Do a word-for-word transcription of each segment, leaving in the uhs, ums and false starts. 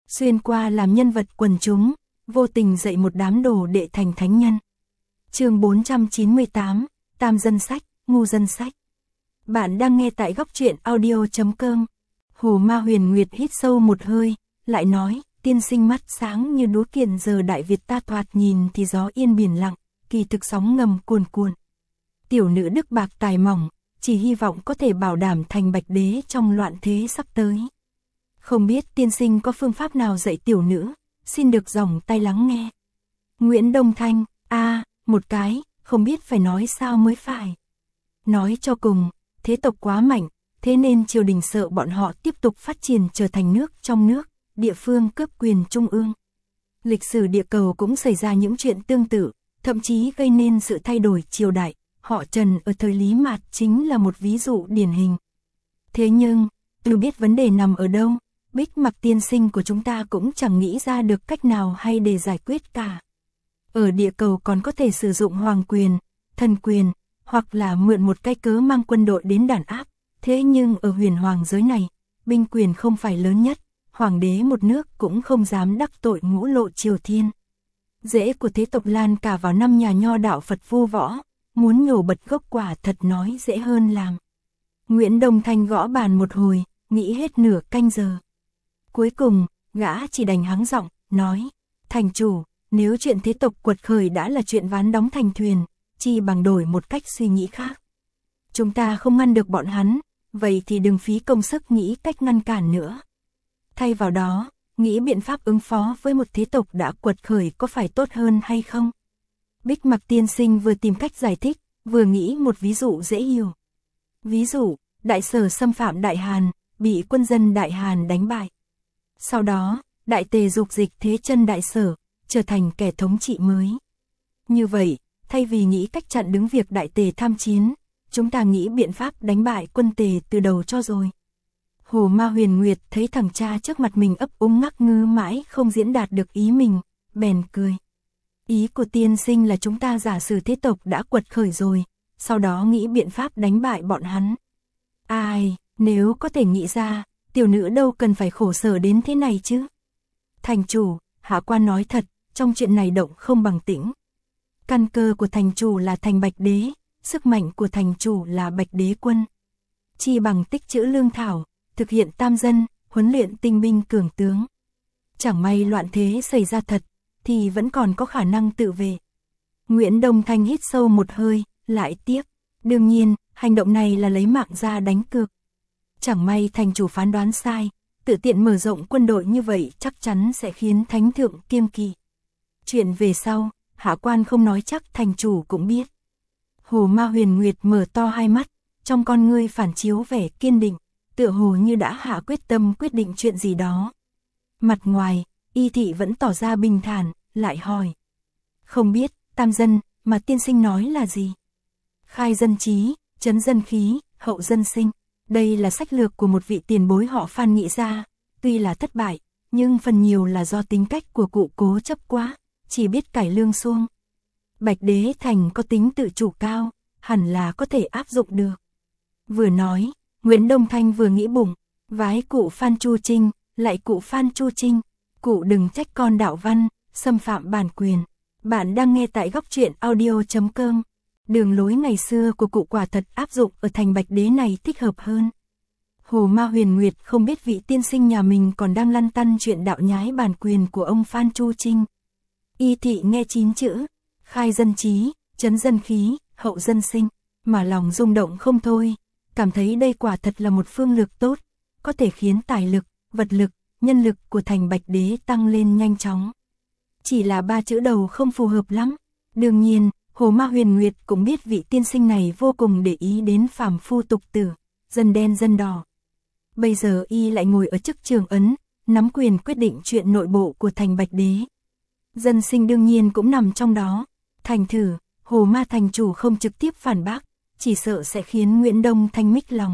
xuyên qua làm nhân vật quần chúng, vô tình dạy một đám đồ đệ thành thánh nhân. Chương bốn trăm chín mươi tám, Tam dân sách, ngu dân sách. Bạn đang nghe tại góc truyện audio chấm com. Hồ Ma Huyền Nguyệt hít sâu một hơi, lại nói, tiên sinh mắt sáng như đúa kiện giờ Đại Việt ta thoạt nhìn thì gió yên biển lặng, kỳ thực sóng ngầm cuồn cuộn. Tiểu nữ đức bạc tài mỏng, chỉ hy vọng có thể bảo đảm thành bạch đế trong loạn thế sắp tới. Không biết tiên sinh có phương pháp nào dạy tiểu nữ, xin được dòng tay lắng nghe. Nguyễn Đông Thanh, a à, một cái, không biết phải nói sao mới phải. Nói cho cùng, thế tộc quá mạnh, thế nên triều đình sợ bọn họ tiếp tục phát triển trở thành nước trong nước, địa phương cướp quyền trung ương. Lịch sử địa cầu cũng xảy ra những chuyện tương tự, thậm chí gây nên sự thay đổi triều đại. Họ Trần ở thời Lý Mạt chính là một ví dụ điển hình. Thế nhưng, tôi biết vấn đề nằm ở đâu, Bích Mặc tiên sinh của chúng ta cũng chẳng nghĩ ra được cách nào hay để giải quyết cả. Ở địa cầu còn có thể sử dụng hoàng quyền, thần quyền, hoặc là mượn một cái cớ mang quân đội đến đàn áp. Thế nhưng ở huyền hoàng giới này, binh quyền không phải lớn nhất, hoàng đế một nước cũng không dám đắc tội ngũ lộ triều thiên. Rễ của thế tộc lan cả vào năm nhà nho đạo Phật vu võ. Muốn nhổ bật gốc quả thật nói dễ hơn làm. Nguyễn Đông Thanh gõ bàn một hồi, nghĩ hết nửa canh giờ. Cuối cùng, gã chỉ đành hắng giọng, nói, thành chủ, nếu chuyện thế tộc quật khởi đã là chuyện ván đóng thành thuyền, chi bằng đổi một cách suy nghĩ khác. Chúng ta không ngăn được bọn hắn, vậy thì đừng phí công sức nghĩ cách ngăn cản nữa. Thay vào đó, nghĩ biện pháp ứng phó với một thế tộc đã quật khởi có phải tốt hơn hay không? Bích Mặc tiên sinh vừa tìm cách giải thích, vừa nghĩ một ví dụ dễ hiểu. Ví dụ, Đại Sở xâm phạm Đại Hàn, bị quân dân Đại Hàn đánh bại. Sau đó, Đại Tề dục dịch thế chân Đại Sở, trở thành kẻ thống trị mới. Như vậy, thay vì nghĩ cách chặn đứng việc Đại Tề tham chiến, chúng ta nghĩ biện pháp đánh bại quân Tề từ đầu cho rồi. Hồ Ma Huyền Nguyệt thấy thằng cha trước mặt mình ấp úng ngắc ngứ mãi không diễn đạt được ý mình, bèn cười. Ý của tiên sinh là chúng ta giả sử thế tộc đã quật khởi rồi, sau đó nghĩ biện pháp đánh bại bọn hắn. Ai, nếu có thể nghĩ ra, tiểu nữ đâu cần phải khổ sở đến thế này chứ. Thành chủ, hạ quan nói thật, trong chuyện này động không bằng tĩnh. Căn cơ của thành chủ là thành bạch đế, sức mạnh của thành chủ là bạch đế quân. Chi bằng tích trữ lương thảo, thực hiện tam dân, huấn luyện tinh binh cường tướng. Chẳng may loạn thế xảy ra thật, thì vẫn còn có khả năng tự vệ. Nguyễn Đông Thanh hít sâu một hơi, lại tiếp. Đương nhiên, hành động này là lấy mạng ra đánh cược. Chẳng may thành chủ phán đoán sai, tự tiện mở rộng quân đội như vậy chắc chắn sẽ khiến thánh thượng kiêng kỵ. Chuyện về sau, hạ quan không nói chắc thành chủ cũng biết. Hồ Ma Huyền Nguyệt mở to hai mắt, trong con ngươi phản chiếu vẻ kiên định, tựa hồ như đã hạ quyết tâm quyết định chuyện gì đó. Mặt ngoài, Y thị vẫn tỏ ra bình thản, lại hỏi. Không biết, tam dân, mà tiên sinh nói là gì? Khai dân trí, trấn dân khí, hậu dân sinh. Đây là sách lược của một vị tiền bối họ Phan nghĩ ra. Tuy là thất bại, nhưng phần nhiều là do tính cách của cụ cố chấp quá, chỉ biết cải lương xuông. Bạch đế thành có tính tự chủ cao, hẳn là có thể áp dụng được. Vừa nói, Nguyễn Đông Thanh vừa nghĩ bụng, vái cụ Phan Chu Trinh, lại cụ Phan Chu Trinh. Cụ đừng trách con đạo văn, xâm phạm bản quyền. Bạn đang nghe tại góc truyện audio chấm com. Đường lối ngày xưa của cụ quả thật áp dụng ở thành bạch đế này thích hợp hơn. Hồ Ma Huyền Nguyệt không biết vị tiên sinh nhà mình còn đang lăn tăn chuyện đạo nhái bản quyền của ông Phan Chu Trinh. Y thị nghe chín chữ, khai dân trí, trấn dân khí, hậu dân sinh, mà lòng rung động không thôi, cảm thấy đây quả thật là một phương lược tốt, có thể khiến tài lực, vật lực, nhân lực của thành bạch đế tăng lên nhanh chóng. Chỉ là ba chữ đầu không phù hợp lắm. Đương nhiên, Hồ Ma Huyền Nguyệt cũng biết vị tiên sinh này vô cùng để ý đến phàm phu tục tử, dân đen dân đỏ. Bây giờ y lại ngồi ở chức trường ấn, nắm quyền quyết định chuyện nội bộ của thành bạch đế. Dân sinh đương nhiên cũng nằm trong đó. Thành thử, Hồ Ma thành chủ không trực tiếp phản bác, chỉ sợ sẽ khiến Nguyễn Đông Thanh mích lòng.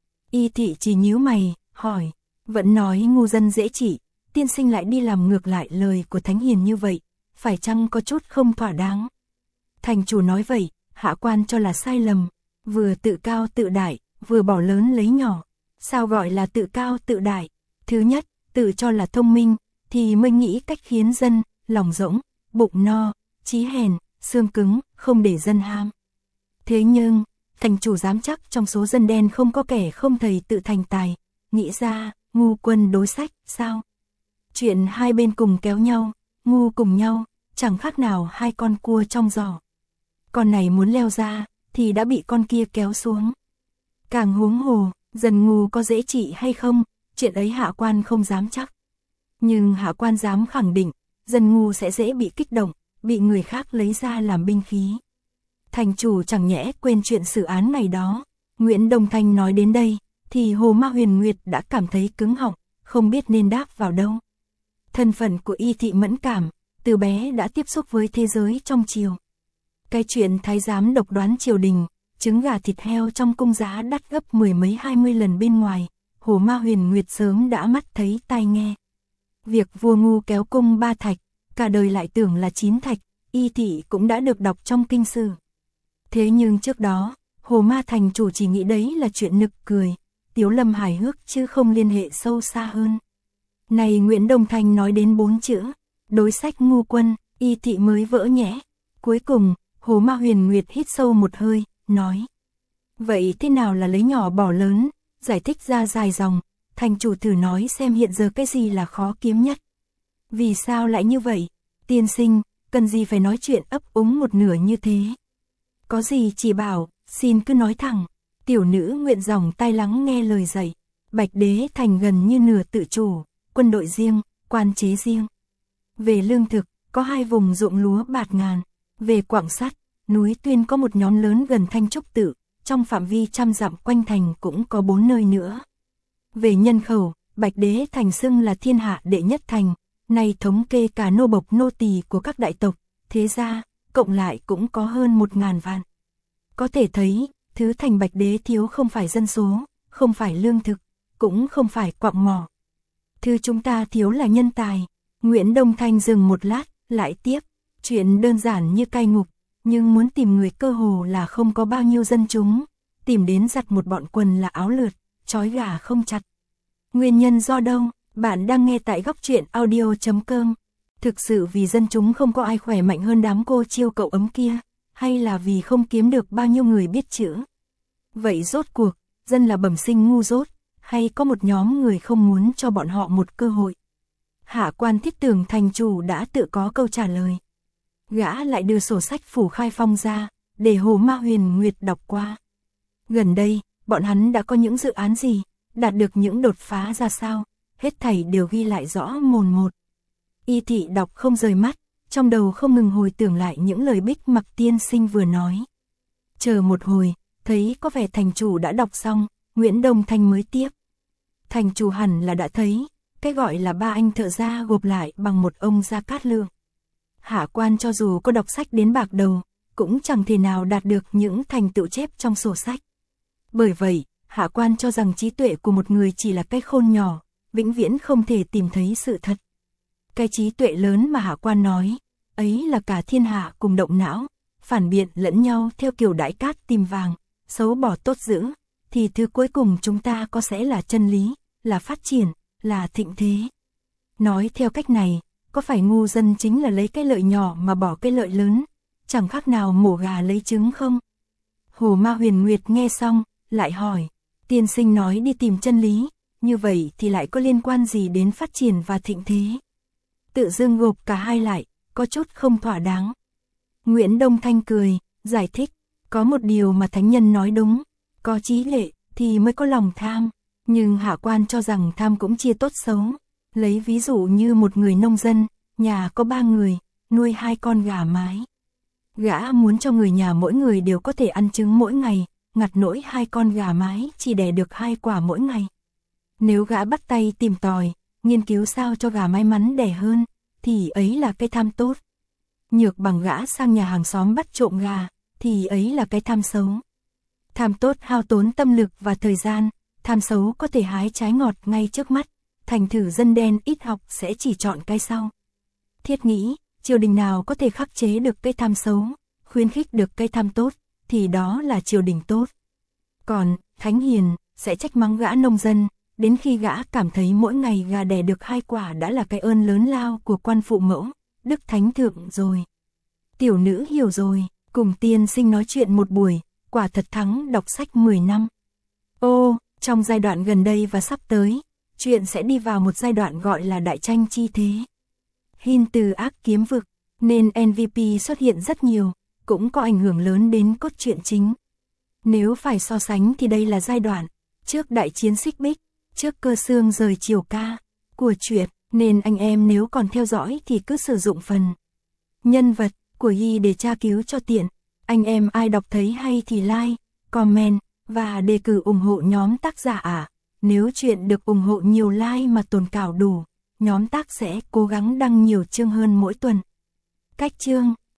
Y thị chỉ nhíu mày, hỏi. Vẫn nói ngu dân dễ trị, tiên sinh lại đi làm ngược lại lời của thánh hiền như vậy, phải chăng có chút không thỏa đáng? Thành chủ nói vậy, hạ quan cho là sai lầm, vừa tự cao tự đại, vừa bỏ lớn lấy nhỏ. Sao gọi là tự cao tự đại? Thứ nhất, tự cho là thông minh, thì mới nghĩ cách khiến dân, lòng rỗng, bụng no, chí hèn, xương cứng, không để dân ham. Thế nhưng, thành chủ dám chắc trong số dân đen không có kẻ không thầy tự thành tài, nghĩ ra, ngu quân đối sách, sao? Chuyện hai bên cùng kéo nhau, ngu cùng nhau, chẳng khác nào hai con cua trong giỏ. Con này muốn leo ra, thì đã bị con kia kéo xuống. Càng huống hồ, dân ngu có dễ trị hay không, chuyện ấy hạ quan không dám chắc. Nhưng hạ quan dám khẳng định, dân ngu sẽ dễ bị kích động, bị người khác lấy ra làm binh khí. Thành chủ chẳng nhẽ quên chuyện xử án ngày đó. Nguyễn Đông Thanh nói đến đây, thì Hồ Ma Huyền Nguyệt đã cảm thấy cứng họng, không biết nên đáp vào đâu. Thân phận của Y Thị mẫn cảm, từ bé đã tiếp xúc với thế giới trong triều. Cái chuyện thái giám độc đoán triều đình, trứng gà thịt heo trong cung giá đắt gấp mười mấy hai mươi lần bên ngoài, Hồ Ma Huyền Nguyệt sớm đã mắt thấy tai nghe. Việc vua ngu kéo cung ba thạch, cả đời lại tưởng là chín thạch, Y Thị cũng đã được đọc trong kinh sử. Thế nhưng trước đó, Hồ Ma thành chủ chỉ nghĩ đấy là chuyện nực cười, tiếu lâm hài hước chứ không liên hệ sâu xa hơn. Này Nguyễn Đông Thanh nói đến bốn chữ, đối sách ngu quân, Y Thị mới vỡ nhẽ. Cuối cùng, Hồ Ma Huyền Nguyệt hít sâu một hơi, nói. Vậy thế nào là lấy nhỏ bỏ lớn, giải thích ra dài dòng, thành chủ thử nói xem hiện giờ cái gì là khó kiếm nhất. Vì sao lại như vậy? Tiên sinh, cần gì phải nói chuyện ấp úng một nửa như thế? Có gì chỉ bảo, xin cứ nói thẳng. Tiểu nữ nguyện dòng tai lắng nghe lời dạy. Bạch Đế thành gần như nửa tự chủ, quân đội riêng, quan chế riêng. Về lương thực, có hai vùng ruộng lúa bạt ngàn. Về quặng sắt, núi Tuyên có một nhóm lớn gần Thanh Trúc Tự, trong phạm vi trăm dặm quanh thành cũng có bốn nơi nữa. Về nhân khẩu, Bạch Đế thành xưng là thiên hạ đệ nhất thành, nay thống kê cả nô bộc nô tỳ của các đại tộc, thế ra, cộng lại cũng có hơn một ngàn vạn. Có thể thấy, thứ thành Bạch Đế thiếu không phải dân số, không phải lương thực, cũng không phải quặng mỏ. Thứ chúng ta thiếu là nhân tài. Nguyễn Đông Thanh dừng một lát, lại tiếp, chuyện đơn giản như cai ngục, nhưng muốn tìm người cơ hồ là không có bao nhiêu dân chúng, tìm đến giặt một bọn quần là áo lượt, trói gà không chặt. Nguyên nhân do đâu? Bạn đang nghe tại góc truyện audio chấm com. Thực sự vì dân chúng không có ai khỏe mạnh hơn đám cô chiêu cậu ấm kia, hay là vì không kiếm được bao nhiêu người biết chữ? Vậy rốt cuộc, dân là bẩm sinh ngu dốt, hay có một nhóm người không muốn cho bọn họ một cơ hội? Hạ quan Thiết Tường thành chủ đã tự có câu trả lời. Gã lại đưa sổ sách Phủ Khai Phong ra, để Hồ Ma Huyền Nguyệt đọc qua. Gần đây, bọn hắn đã có những dự án gì, đạt được những đột phá ra sao, hết thảy đều ghi lại rõ mồn một. Y Thị đọc không rời mắt, trong đầu không ngừng hồi tưởng lại những lời Bích Mặc tiên sinh vừa nói. Chờ một hồi, thấy có vẻ thành chủ đã đọc xong, Nguyễn Đông Thanh mới tiếp. Thành chủ hẳn là đã thấy, cái gọi là ba anh thợ gia gộp lại bằng một ông Gia Cát Lượng. Hạ quan cho dù có đọc sách đến bạc đầu, cũng chẳng thể nào đạt được những thành tựu chép trong sổ sách. Bởi vậy, hạ quan cho rằng trí tuệ của một người chỉ là cái khôn nhỏ, vĩnh viễn không thể tìm thấy sự thật. Cái trí tuệ lớn mà hạ quan nói, ấy là cả thiên hạ cùng động não, phản biện lẫn nhau theo kiểu đãi cát tìm vàng, xấu bỏ tốt giữ, thì thứ cuối cùng chúng ta có sẽ là chân lý, là phát triển, là thịnh thế. Nói theo cách này, có phải ngu dân chính là lấy cái lợi nhỏ mà bỏ cái lợi lớn, chẳng khác nào mổ gà lấy trứng không? Hồ Ma Huyền Nguyệt nghe xong, lại hỏi, tiên sinh nói đi tìm chân lý, như vậy thì lại có liên quan gì đến phát triển và thịnh thế? Tự dưng gộp cả hai lại, có chút không thỏa đáng. Nguyễn Đông Thanh cười, giải thích, có một điều mà thánh nhân nói đúng, có trí lệ thì mới có lòng tham, nhưng hạ quan cho rằng tham cũng chia tốt xấu. Lấy ví dụ như một người nông dân, nhà có ba người, nuôi hai con gà mái. Gã muốn cho người nhà mỗi người đều có thể ăn trứng mỗi ngày, ngặt nỗi hai con gà mái chỉ đẻ được hai quả mỗi ngày. Nếu gã bắt tay tìm tòi, nghiên cứu sao cho gà may mắn đẻ hơn, thì ấy là cái tham tốt. Nhược bằng gã sang nhà hàng xóm bắt trộm gà, thì ấy là cái tham xấu. Tham tốt hao tốn tâm lực và thời gian, tham xấu có thể hái trái ngọt ngay trước mắt. Thành thử dân đen ít học sẽ chỉ chọn cái sau. Thiết nghĩ, triều đình nào có thể khắc chế được cái tham xấu, khuyến khích được cái tham tốt, thì đó là triều đình tốt. Còn, thánh hiền, sẽ trách mắng gã nông dân, đến khi gã cảm thấy mỗi ngày gà đẻ được hai quả đã là cái ơn lớn lao của quan phụ mẫu, đức thánh thượng rồi. Tiểu nữ hiểu rồi, cùng tiên sinh nói chuyện một buổi, quả thật thắng đọc sách mười năm. Ô, trong giai đoạn gần đây và sắp tới, chuyện sẽ đi vào một giai đoạn gọi là đại tranh chi thế. Hin từ ác kiếm vực, nên en vê pê xuất hiện rất nhiều, cũng có ảnh hưởng lớn đến cốt truyện chính. Nếu phải so sánh thì đây là giai đoạn trước đại chiến xích bích, trước cơ xương rời chiều ca của truyện, nên anh em nếu còn theo dõi thì cứ sử dụng phần nhân vật của Yi để tra cứu cho tiện. Anh em ai đọc thấy hay thì like, comment và đề cử ủng hộ nhóm tác giả ạ. À. Nếu chuyện được ủng hộ nhiều like mà tồn cảo đủ, nhóm tác sẽ cố gắng đăng nhiều chương hơn mỗi tuần. Cách chương